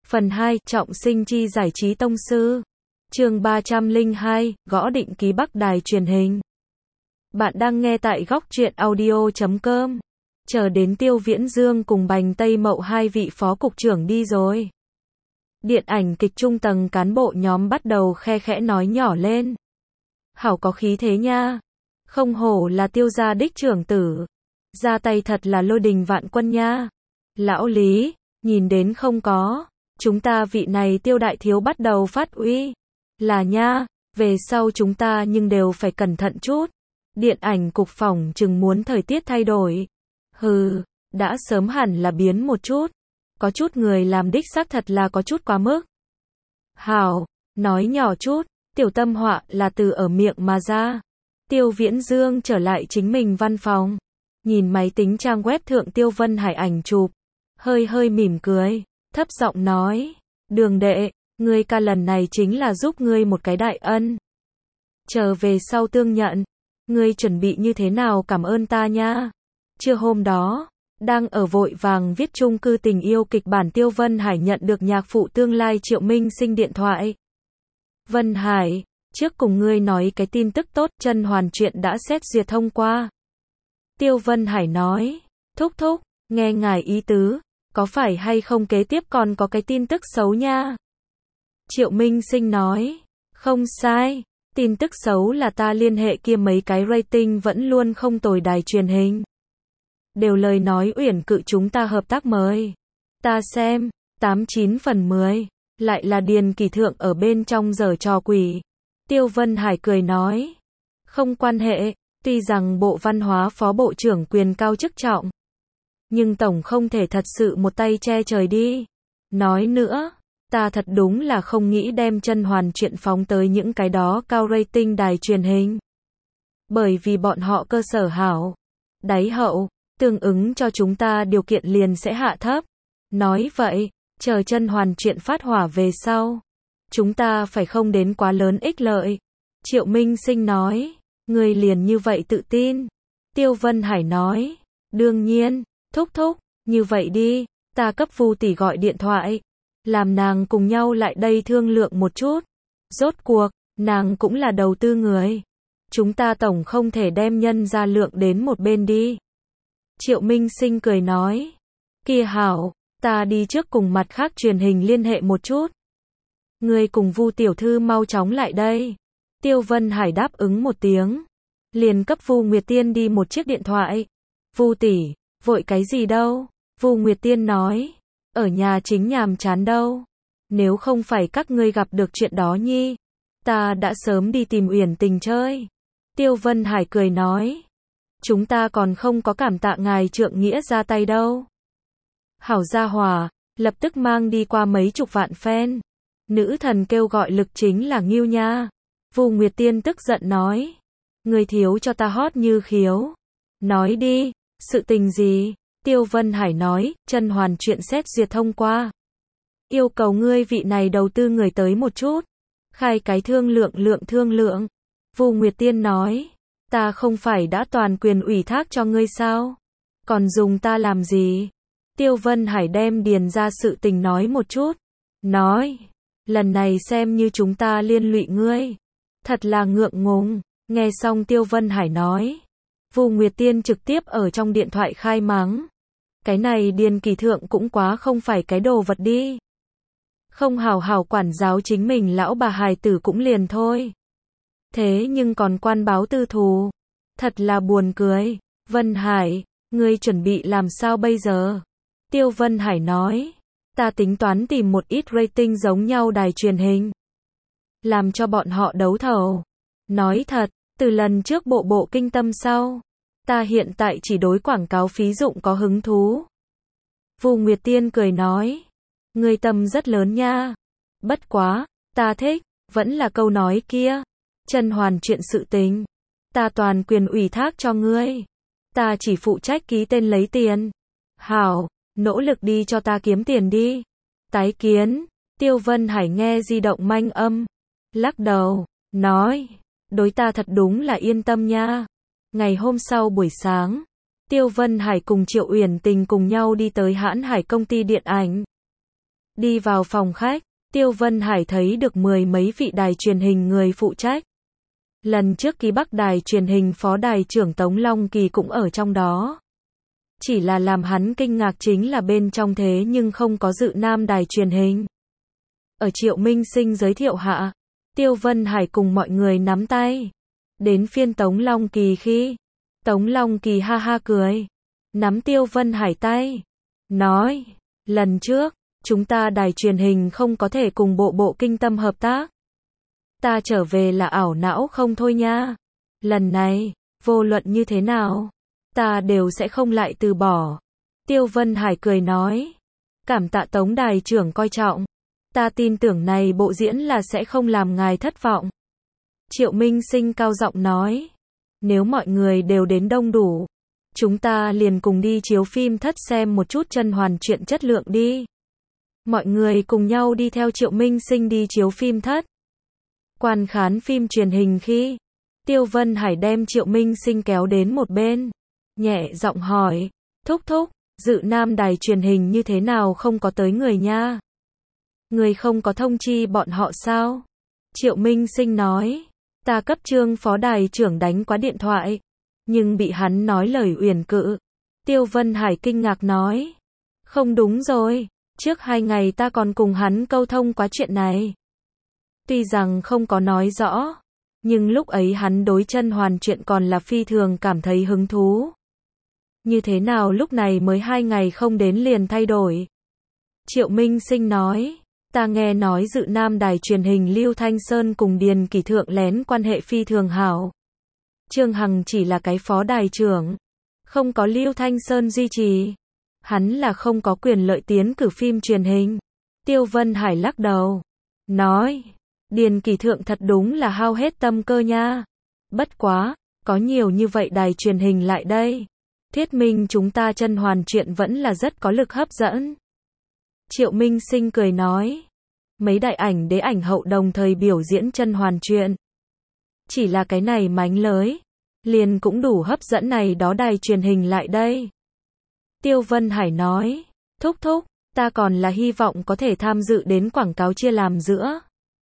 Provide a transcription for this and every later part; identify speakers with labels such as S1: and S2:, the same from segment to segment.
S1: Phần 2, trọng sinh chi giải trí tông sư. Chương 302, gõ định ký Bắc Đài truyền hình. Bạn đang nghe tại góc truyện audio.com. Chờ đến Tiêu Viễn Dương cùng Bành Tây Mậu hai vị phó cục trưởng đi rồi. Điện ảnh kịch trung tầng cán bộ nhóm bắt đầu khe khẽ nói nhỏ lên. Hảo có khí thế nha. Không hổ là Tiêu gia đích trưởng tử. Ra tay thật là lôi đình vạn quân nha. Lão Lý, nhìn đến không có. Chúng ta vị này Tiêu đại thiếu bắt đầu phát uy. Là nha, về sau chúng ta nhưng đều phải cẩn thận chút. Điện ảnh cục phỏng chừng muốn thời tiết thay đổi. Hừ, đã sớm hẳn là biến một chút. Có chút người làm đích xác thật là có chút quá mức. Hảo, nói nhỏ chút, tiểu tâm họa là từ ở miệng mà ra. Tiêu Viễn Dương trở lại chính mình văn phòng. Nhìn máy tính trang web thượng Tiêu Vân Hải ảnh chụp. Hơi mỉm cười, thấp giọng nói. Đường đệ, ngươi ca lần này chính là giúp ngươi một cái đại ân. Chờ về sau tương nhận. Ngươi chuẩn bị như thế nào cảm ơn ta nha. Trưa hôm đó, đang ở vội vàng viết chung cư tình yêu kịch bản Tiêu Vân Hải nhận được nhạc phụ tương lai Triệu Minh Sinh điện thoại. Vân Hải, trước cùng ngươi nói cái tin tức tốt, Chân Hoàn chuyện đã xét duyệt thông qua. Tiêu Vân Hải nói, thúc, nghe ngài ý tứ, có phải hay không kế tiếp còn có cái tin tức xấu nha. Triệu Minh Sinh nói, không sai, tin tức xấu là ta liên hệ kia mấy cái rating vẫn luôn không tồi đài truyền hình. Đều lời nói uyển cự chúng ta hợp tác mời. Ta xem, 89 phần 10, lại là Điền Kỳ Thượng ở bên trong giở trò quỷ. Tiêu Vân Hải cười nói, không quan hệ, tuy rằng Bộ Văn hóa Phó Bộ trưởng quyền cao chức trọng, nhưng tổng không thể thật sự một tay che trời đi. Nói nữa, ta thật đúng là không nghĩ đem Chân Hoàn chuyện phóng tới những cái đó cao rating đài truyền hình. Bởi vì bọn họ cơ sở hảo, đáy hậu, tương ứng cho chúng ta điều kiện liền sẽ hạ thấp. Nói vậy, chờ Chân Hoàn chuyện phát hỏa về sau, chúng ta phải không đến quá lớn ích lợi. Triệu Minh Sinh nói, người liền như vậy tự tin. Tiêu Vân Hải nói, đương nhiên, thúc, như vậy đi, ta cấp Vu tỷ gọi điện thoại, làm nàng cùng nhau lại đây thương lượng một chút. Rốt cuộc, nàng cũng là đầu tư người. Chúng ta tổng không thể đem nhân ra lượng đến một bên đi. Triệu Minh Sinh cười nói, kia hảo, ta đi trước cùng mặt khác truyền hình liên hệ một chút. Người cùng Vu tiểu thư mau chóng lại đây. Tiêu Vân Hải đáp ứng một tiếng, liền cấp Vu Nguyệt Tiên đi một chiếc điện thoại. Vu tỷ, vội cái gì đâu? Vu Nguyệt Tiên nói, ở nhà chính nhàm chán đâu. Nếu không phải các ngươi gặp được chuyện đó nhi, ta đã sớm đi tìm Uyển Tình chơi. Tiêu Vân Hải cười nói, chúng ta còn không có cảm tạ ngài trượng nghĩa ra tay đâu. Hảo gia hỏa, lập tức mang đi qua mấy chục vạn fan. Nữ thần kêu gọi lực chính là Ngưu nha. Vu Nguyệt Tiên tức giận nói, người thiếu cho ta hót như khiếu. Nói đi, sự tình gì? Tiêu Vân Hải nói, Chân Hoàn chuyện xét duyệt thông qua. Yêu cầu ngươi vị này đầu tư người tới một chút. Khai cái thương lượng. Vu Nguyệt Tiên nói, ta không phải đã toàn quyền ủy thác cho ngươi sao? Còn dùng ta làm gì? Tiêu Vân Hải đem điền ra sự tình nói một chút. Nói, lần này xem như chúng ta liên lụy ngươi. Thật là ngượng ngùng. Nghe xong Tiêu Vân Hải nói, Vu Nguyệt Tiên trực tiếp ở trong điện thoại khai mắng. Cái này Điền Kỳ Thượng cũng quá không phải cái đồ vật đi. Không hảo hảo quản giáo chính mình lão bà hài tử cũng liền thôi. Thế nhưng còn quan báo tư thù. Thật là buồn cười. Vân Hải, ngươi chuẩn bị làm sao bây giờ? Tiêu Vân Hải nói, ta tính toán tìm một ít rating giống nhau đài truyền hình. Làm cho bọn họ đấu thầu. Nói thật, từ lần trước bộ kinh tâm sau, ta hiện tại chỉ đối quảng cáo phí dụng có hứng thú. Vu Nguyệt Tiên cười nói, ngươi tâm rất lớn nha. Bất quá, ta thích, vẫn là câu nói kia. Chân Hoàn chuyện sự tình, ta toàn quyền ủy thác cho ngươi. Ta chỉ phụ trách ký tên lấy tiền. Hảo, nỗ lực đi cho ta kiếm tiền đi. Tái kiến. Tiêu Vân Hải nghe di động manh âm, lắc đầu, nói, đối ta thật đúng là yên tâm nha. Ngày hôm sau buổi sáng, Tiêu Vân Hải cùng Triệu Uyển Tình cùng nhau đi tới Hãn Hải công ty điện ảnh. Đi vào phòng khách, Tiêu Vân Hải thấy được mười mấy vị đài truyền hình người phụ trách. Lần trước ký Bắc đài truyền hình phó đài trưởng Tống Long Kỳ cũng ở trong đó. Chỉ là làm hắn kinh ngạc chính là bên trong thế nhưng không có Dự Nam đài truyền hình. Ở Triệu Minh Sinh giới thiệu hạ, Tiêu Vân Hải cùng mọi người nắm tay. Đến phiên Tống Long Kỳ khi, Tống Long Kỳ ha ha cười, nắm Tiêu Vân Hải tay, nói, lần trước, chúng ta đài truyền hình không có thể cùng bộ kinh tâm hợp tác. Ta trở về là ảo não không thôi nha. Lần này, vô luận như thế nào, ta đều sẽ không lại từ bỏ. Tiêu Vân Hải cười nói, cảm tạ Tống đài trưởng coi trọng. Ta tin tưởng này bộ diễn là sẽ không làm ngài thất vọng. Triệu Minh Sinh cao giọng nói, nếu mọi người đều đến đông đủ, chúng ta liền cùng đi chiếu phim thất xem một chút chân hoàn truyện chất lượng đi. Mọi người cùng nhau đi theo Triệu Minh Sinh đi chiếu phim thất. Quan khán phim truyền hình khi, Tiêu Vân Hải đem Triệu Minh Sinh kéo đến một bên, nhẹ giọng hỏi, thúc thúc, Dự Nam đài truyền hình như thế nào không có tới người nha? Người không có thông chi bọn họ sao? Triệu Minh Sinh nói, ta cấp Trương phó đài trưởng đánh qua điện thoại, nhưng bị hắn nói lời uyển cự. Tiêu Vân Hải kinh ngạc nói, không đúng rồi, trước 2 ngày ta còn cùng hắn câu thông qua chuyện này. Tuy rằng không có nói rõ, nhưng lúc ấy hắn đối chân hoàn chuyện còn là phi thường cảm thấy hứng thú. Như thế nào lúc này mới 2 ngày không đến liền thay đổi? Triệu Minh Sinh nói, ta nghe nói Dự Nam đài truyền hình Lưu Thanh Sơn cùng Điền Kỷ Thượng lén quan hệ phi thường hảo. Trương Hằng chỉ là cái phó đài trưởng, không có Lưu Thanh Sơn duy trì. Hắn là không có quyền lợi tiến cử phim truyền hình. Tiêu Vân Hải lắc đầu, nói, Điền Kỷ Thượng thật đúng là hao hết tâm cơ nha. Bất quá, có nhiều như vậy đài truyền hình lại đây. Thuyết minh chúng ta chân hoàn truyện vẫn là rất có lực hấp dẫn. Triệu Minh Sinh cười nói, mấy đại ảnh đế ảnh hậu đồng thời biểu diễn chân hoàn truyện. Chỉ là cái này mánh lới, liền cũng đủ hấp dẫn này đó đài truyền hình lại đây. Tiêu Vân Hải nói, thúc thúc, ta còn là hy vọng có thể tham dự đến quảng cáo chia làm giữa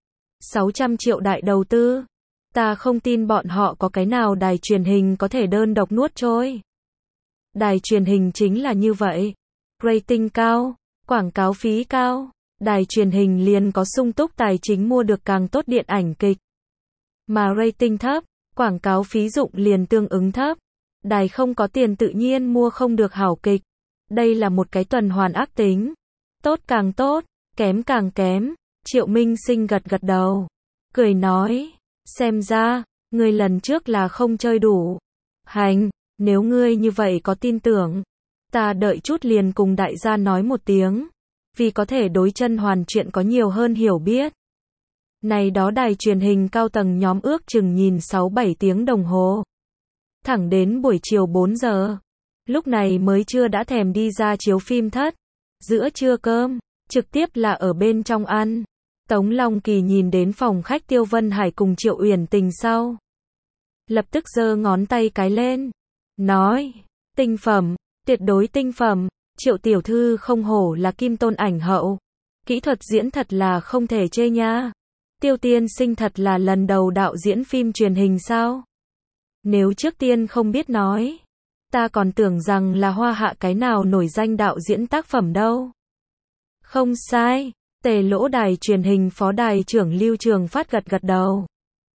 S1: 600 triệu đại đầu tư. Ta không tin bọn họ có cái nào đài truyền hình có thể đơn độc nuốt trôi. Đài truyền hình chính là như vậy. Rating cao, quảng cáo phí cao, đài truyền hình liền có sung túc tài chính mua được càng tốt điện ảnh kịch. Mà rating thấp, quảng cáo phí dụng liền tương ứng thấp. Đài không có tiền tự nhiên mua không được hảo kịch. Đây là một cái tuần hoàn ác tính. Tốt càng tốt, kém càng kém. Triệu Minh Sinh gật gật đầu, cười nói, xem ra, ngươi lần trước là không chơi đủ. Hành, nếu ngươi như vậy có tin tưởng, ta đợi chút liền cùng đại gia nói một tiếng, vì có thể đối chân hoàn chuyện có nhiều hơn hiểu biết. Này đó đài truyền hình cao tầng nhóm ước chừng nhìn 6-7 tiếng đồng hồ. Thẳng đến buổi chiều 4 giờ. Lúc này mới chưa đã thèm đi ra chiếu phim thất. Giữa trưa cơm, trực tiếp là ở bên trong ăn. Tống Long Kỳ nhìn đến phòng khách Tiêu Vân Hải cùng Triệu Uyển Tình sau. Lập tức giơ ngón tay cái lên. Nói, tinh phẩm, tuyệt đối tinh phẩm. Triệu tiểu thư không hổ là kim tôn ảnh hậu. Kỹ thuật diễn thật là không thể chê nha. Tiêu tiên sinh thật là lần đầu đạo diễn phim truyền hình sao? Nếu trước tiên không biết nói, ta còn tưởng rằng là hoa hạ cái nào nổi danh đạo diễn tác phẩm đâu. Không sai, Tề Lỗ đài truyền hình phó đài trưởng Lưu Trường Phát gật gật đầu.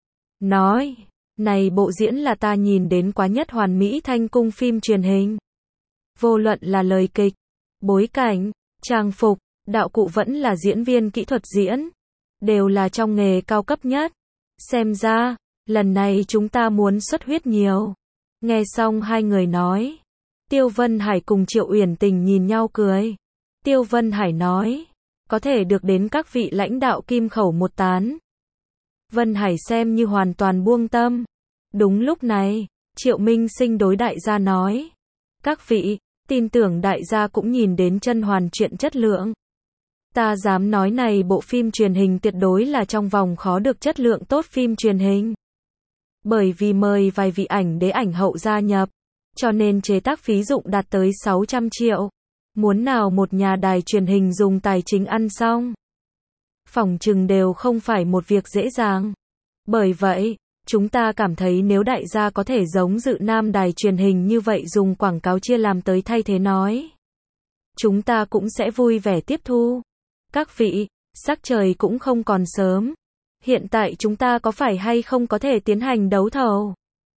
S1: Nói, này bộ diễn là ta nhìn đến quá nhất hoàn mỹ thanh cung phim truyền hình. Vô luận là lời kịch, bối cảnh, trang phục, đạo cụ vẫn là diễn viên kỹ thuật diễn. Đều là trong nghề cao cấp nhất. Xem ra, lần này chúng ta muốn xuất huyết nhiều. Nghe xong hai người nói. Tiêu Vân Hải cùng Triệu Uyển Tình nhìn nhau cười. Tiêu Vân Hải nói, có thể được đến các vị lãnh đạo kim khẩu một tán. Vân Hải xem như hoàn toàn buông tâm. Đúng lúc này, Triệu Minh Sinh đối đại gia nói. Các vị, tin tưởng đại gia cũng nhìn đến chân hoàn chuyện chất lượng. Ta dám nói này bộ phim truyền hình tuyệt đối là trong vòng khó được chất lượng tốt phim truyền hình. Bởi vì mời vài vị ảnh đế ảnh hậu gia nhập, cho nên chế tác phí dụng đạt tới 600 triệu. Muốn nào một nhà đài truyền hình dùng tài chính ăn xong. Phỏng chừng đều không phải một việc dễ dàng. Bởi vậy, chúng ta cảm thấy nếu đại gia có thể giống Dự Nam đài truyền hình như vậy dùng quảng cáo chia làm tới thay thế nói. Chúng ta cũng sẽ vui vẻ tiếp thu. Các vị, sắc trời cũng không còn sớm. Hiện tại chúng ta có phải hay không có thể tiến hành đấu thầu?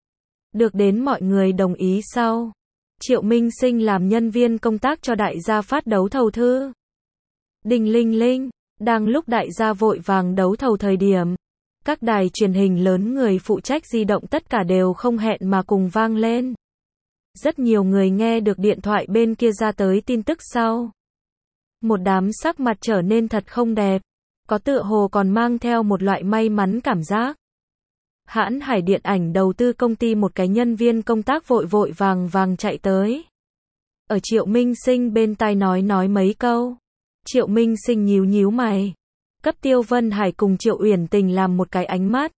S1: Được đến mọi người đồng ý sau. Triệu Minh Sinh làm nhân viên công tác cho đại gia phát đấu thầu thư. Đinh linh linh, đang lúc đại gia vội vàng đấu thầu thời điểm. Các đài truyền hình lớn người phụ trách di động tất cả đều không hẹn mà cùng vang lên. Rất nhiều người nghe được điện thoại bên kia ra tới tin tức sau. Một đám sắc mặt trở nên thật không đẹp. Có tựa hồ còn mang theo một loại may mắn cảm giác. Hãn Hải Điện ảnh đầu tư công ty một cái nhân viên công tác vội vội vàng vàng chạy tới. Ở Triệu Minh Sinh bên tai nói mấy câu. Triệu Minh Sinh nhíu nhíu mày. Cấp Tiêu Vân Hải cùng Triệu Uyển Tình làm một cái ánh mắt.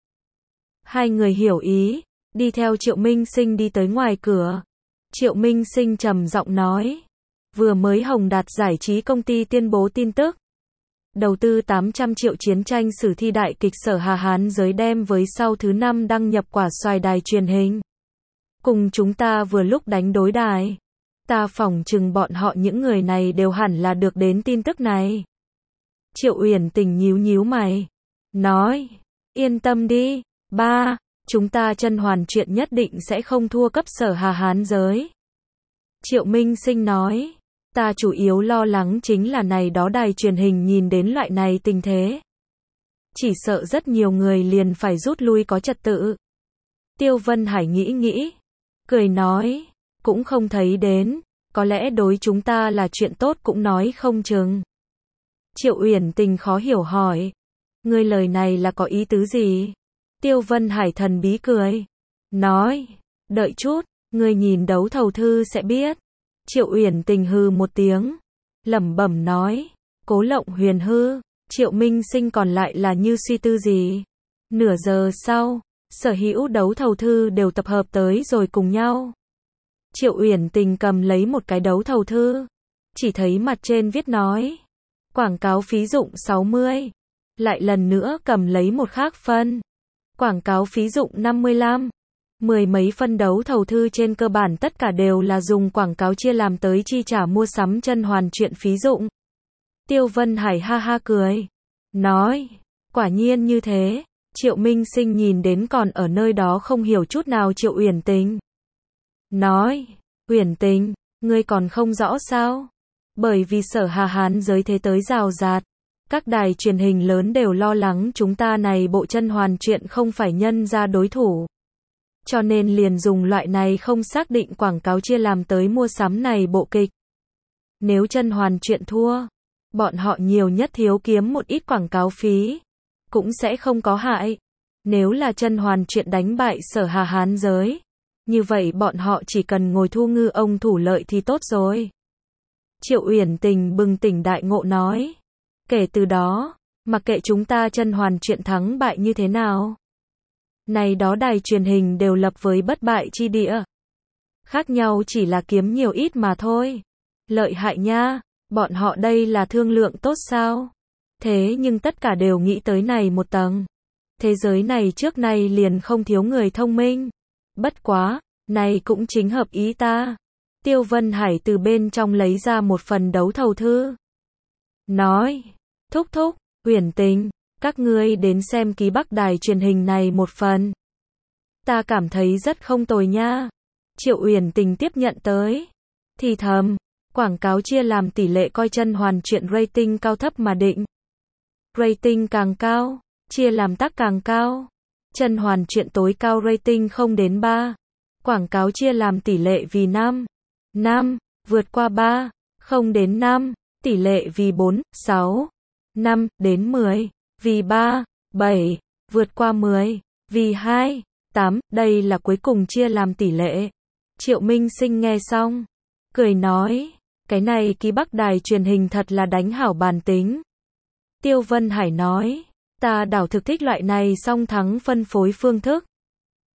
S1: Hai người hiểu ý, đi theo Triệu Minh Sinh đi tới ngoài cửa. Triệu Minh Sinh trầm giọng nói. Vừa mới Hồng Đạt giải trí công ty tuyên bố tin tức. Đầu tư 800 triệu chiến tranh sử thi đại kịch Sở Hà Hán giới đem với sau thứ 5 đăng nhập quả xoài đài truyền hình. Cùng chúng ta vừa lúc đánh đối đài. Ta phỏng chừng bọn họ những người này đều hẳn là được đến tin tức này. Triệu Uyển Tình nhíu nhíu mày. Nói, yên tâm đi, ba, chúng ta Chân Hoàn chuyện nhất định sẽ không thua cấp Sở Hà Hán giới. Triệu Minh Sinh nói. Ta chủ yếu lo lắng chính là này đó đài truyền hình nhìn đến loại này tình thế. Chỉ sợ rất nhiều người liền phải rút lui có trật tự. Tiêu Vân Hải nghĩ, cười nói, cũng không thấy đến, có lẽ đối chúng ta là chuyện tốt cũng nói không chừng. Triệu Uyển Tình khó hiểu hỏi, ngươi lời này là có ý tứ gì? Tiêu Vân Hải thần bí cười, nói, đợi chút, ngươi nhìn đấu thầu thư sẽ biết. Triệu Uyển Tình hừ một tiếng, lẩm bẩm nói, Cố Lộng Huyền hư. Triệu Minh Sinh còn lại là như suy tư gì. Nửa giờ sau, sở hữu đấu thầu thư đều tập hợp tới rồi cùng nhau. Triệu Uyển Tình cầm lấy một cái đấu thầu thư, chỉ thấy mặt trên viết nói, quảng cáo phí dụng 60, lại lần nữa cầm lấy một khác phân, quảng cáo phí dụng 55. Mười mấy phân đấu thầu thư trên cơ bản tất cả đều là dùng quảng cáo chia làm tới chi trả mua sắm Chân Hoàn chuyện phí dụng. Tiêu Vân Hải ha ha cười, nói, quả nhiên như thế. Triệu Minh Sinh nhìn đến còn ở nơi đó không hiểu chút nào Triệu Uyển Tình. Nói, Uyển Tình, ngươi còn không rõ sao? Bởi vì Sở Hà Hán giới thế tới rào rạt. Các đài truyền hình lớn đều lo lắng chúng ta này bộ Chân Hoàn chuyện không phải nhân ra đối thủ. Cho nên liền dùng loại này không xác định quảng cáo chia làm tới mua sắm này bộ kịch. Nếu Chân Hoàn chuyện thua, bọn họ nhiều nhất thiếu kiếm một ít quảng cáo phí, cũng sẽ không có hại. Nếu là Chân Hoàn chuyện đánh bại Sở Hà Hán giới, như vậy bọn họ chỉ cần ngồi thu ngư ông thủ lợi thì tốt rồi. Triệu Uyển Tình bừng tỉnh đại ngộ nói, kể từ đó, mặc kệ chúng ta Chân Hoàn chuyện thắng bại như thế nào, này đó đài truyền hình đều lập với bất bại chi địa. Khác nhau chỉ là kiếm nhiều ít mà thôi. Lợi hại nha, bọn họ đây là thương lượng tốt sao? Thế nhưng tất cả đều nghĩ tới này một tầng. Thế giới này trước nay liền không thiếu người thông minh. Bất quá, này cũng chính hợp ý ta. Tiêu Vân Hải từ bên trong lấy ra một phần đấu thầu thư. Nói, thúc thúc, Uyển Tình, các ngươi đến xem ký Bắc đài truyền hình này một phần. Ta cảm thấy rất không tồi nha. Triệu Uyển Tình tiếp nhận tới. Thì thầm, quảng cáo chia làm tỷ lệ coi Chân Hoàn chuyện rating cao thấp mà định. Rating càng cao, chia làm tác càng cao. Chân Hoàn chuyện tối cao rating 0 đến 3. Quảng cáo chia làm tỷ lệ vì 5. 5, vượt qua 3. 0 đến 5, tỷ lệ vì 4, 6. 5 đến 10. Vì 3, 7, vượt qua 10, vì 2, 8, đây là cuối cùng chia làm tỷ lệ. Triệu Minh Sinh nghe xong, cười nói, cái này ký Bắc đài truyền hình thật là đánh hảo bàn tính. Tiêu Vân Hải nói, ta đảo thực thích loại này song thắng phân phối phương thức.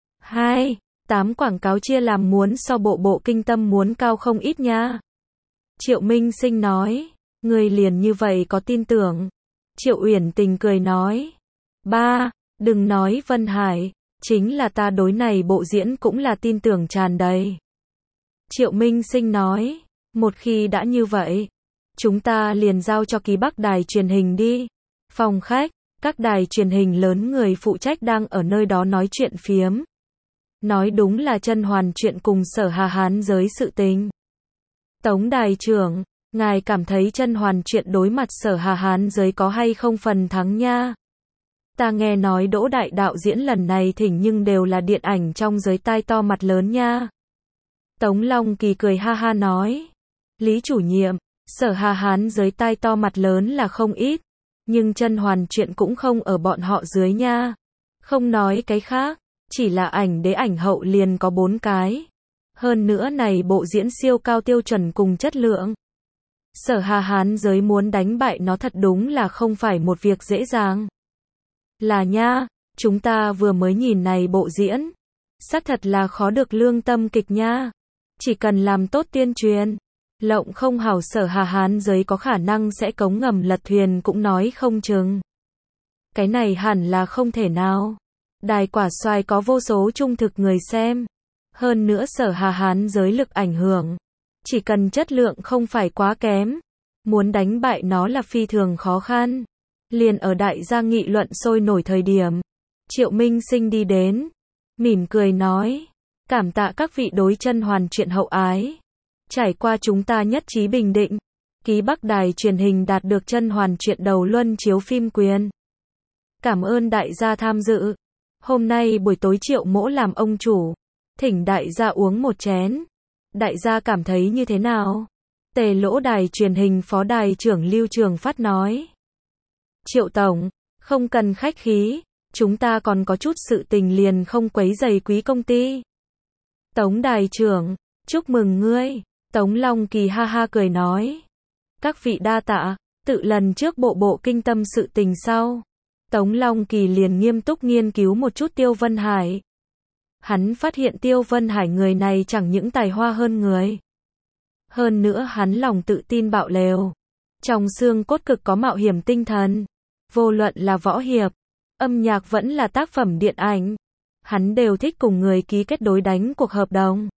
S1: 2, 8 quảng cáo chia làm muốn so bộ kinh tâm muốn cao không ít nha. Triệu Minh Sinh nói, người liền như vậy có tin tưởng. Triệu Uyển Tình cười nói, ba, đừng nói Vân Hải, chính là ta đối này bộ diễn cũng là tin tưởng tràn đầy. Triệu Minh Sinh nói, một khi đã như vậy, chúng ta liền giao cho ký Bắc đài truyền hình đi. Phòng khách, các đài truyền hình lớn người phụ trách đang ở nơi đó nói chuyện phiếm. Nói đúng là Chân Hoàn chuyện cùng Sở Hà Hán giới sự tình. Tống đài trưởng, ngài cảm thấy Chân Hoàn chuyện đối mặt Sở Hà Hán giới có hay không phần thắng nha? Ta nghe nói Đỗ đại đạo diễn lần này thỉnh nhưng đều là điện ảnh trong giới tai to mặt lớn nha. Tống Long Kỳ cười ha ha nói, Lý chủ nhiệm, Sở Hà Hán giới tai to mặt lớn là không ít, nhưng Chân Hoàn chuyện cũng không ở bọn họ dưới nha. Không nói cái khác, chỉ là ảnh đế ảnh hậu liền có 4 cái. Hơn nữa này bộ diễn siêu cao tiêu chuẩn cùng chất lượng. Sở Hà Hán giới muốn đánh bại nó thật đúng là không phải một việc dễ dàng. Là nha, chúng ta vừa mới nhìn này bộ diễn. Xác thật là khó được lương tâm kịch nha. Chỉ cần làm tốt tuyên truyền, lộng không hảo Sở Hà Hán giới có khả năng sẽ cống ngầm lật thuyền cũng nói không chừng. Cái này hẳn là không thể nào. Đài Quả Xoài có vô số trung thực người xem. Hơn nữa Sở Hà Hán giới lực ảnh hưởng. Chỉ cần chất lượng không phải quá kém. Muốn đánh bại nó là phi thường khó khăn. Liền ở đại gia nghị luận sôi nổi thời điểm. Triệu Minh Sinh đi đến. Mỉm cười nói. Cảm tạ các vị đối Chân Hoàn chuyện hậu ái. Trải qua chúng ta nhất trí bình định. Ký Bắc đài truyền hình đạt được Chân Hoàn chuyện đầu luân chiếu phim quyền. Cảm ơn đại gia tham dự. Hôm nay buổi tối Triệu Mỗ làm ông chủ. Thỉnh đại gia uống một chén. Đại gia cảm thấy như thế nào? Tề Lỗ đài truyền hình phó đài trưởng Lưu Trường Phát nói. Triệu tổng, không cần khách khí, chúng ta còn có chút sự tình liền không quấy rầy quý công ty. Tống đài trưởng, chúc mừng ngươi. Tống Long Kỳ ha ha cười nói. Các vị đa tạ, tự lần trước bộ kinh tâm sự tình sau. Tống Long Kỳ liền nghiêm túc nghiên cứu một chút Tiêu Vân Hải. Hắn phát hiện Tiêu Vân Hải người này chẳng những tài hoa hơn người. Hơn nữa hắn lòng tự tin bạo lều. Trong xương cốt cực có mạo hiểm tinh thần. Vô luận là võ hiệp, âm nhạc vẫn là tác phẩm điện ảnh. Hắn đều thích cùng người ký kết đối đánh cuộc hợp đồng.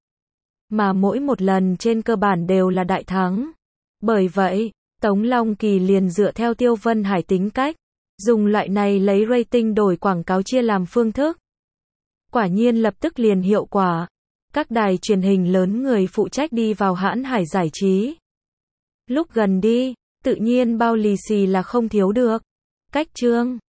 S1: Mà mỗi một lần trên cơ bản đều là đại thắng. Bởi vậy, Tống Long Kỳ liền dựa theo Tiêu Vân Hải tính cách. Dùng loại này lấy rating đổi quảng cáo chia làm phương thức. Quả nhiên lập tức liền hiệu quả. Các đài truyền hình lớn người phụ trách đi vào Hãn Hải giải trí. Lúc gần đi, tự nhiên bao lì xì là không thiếu được. Cách chương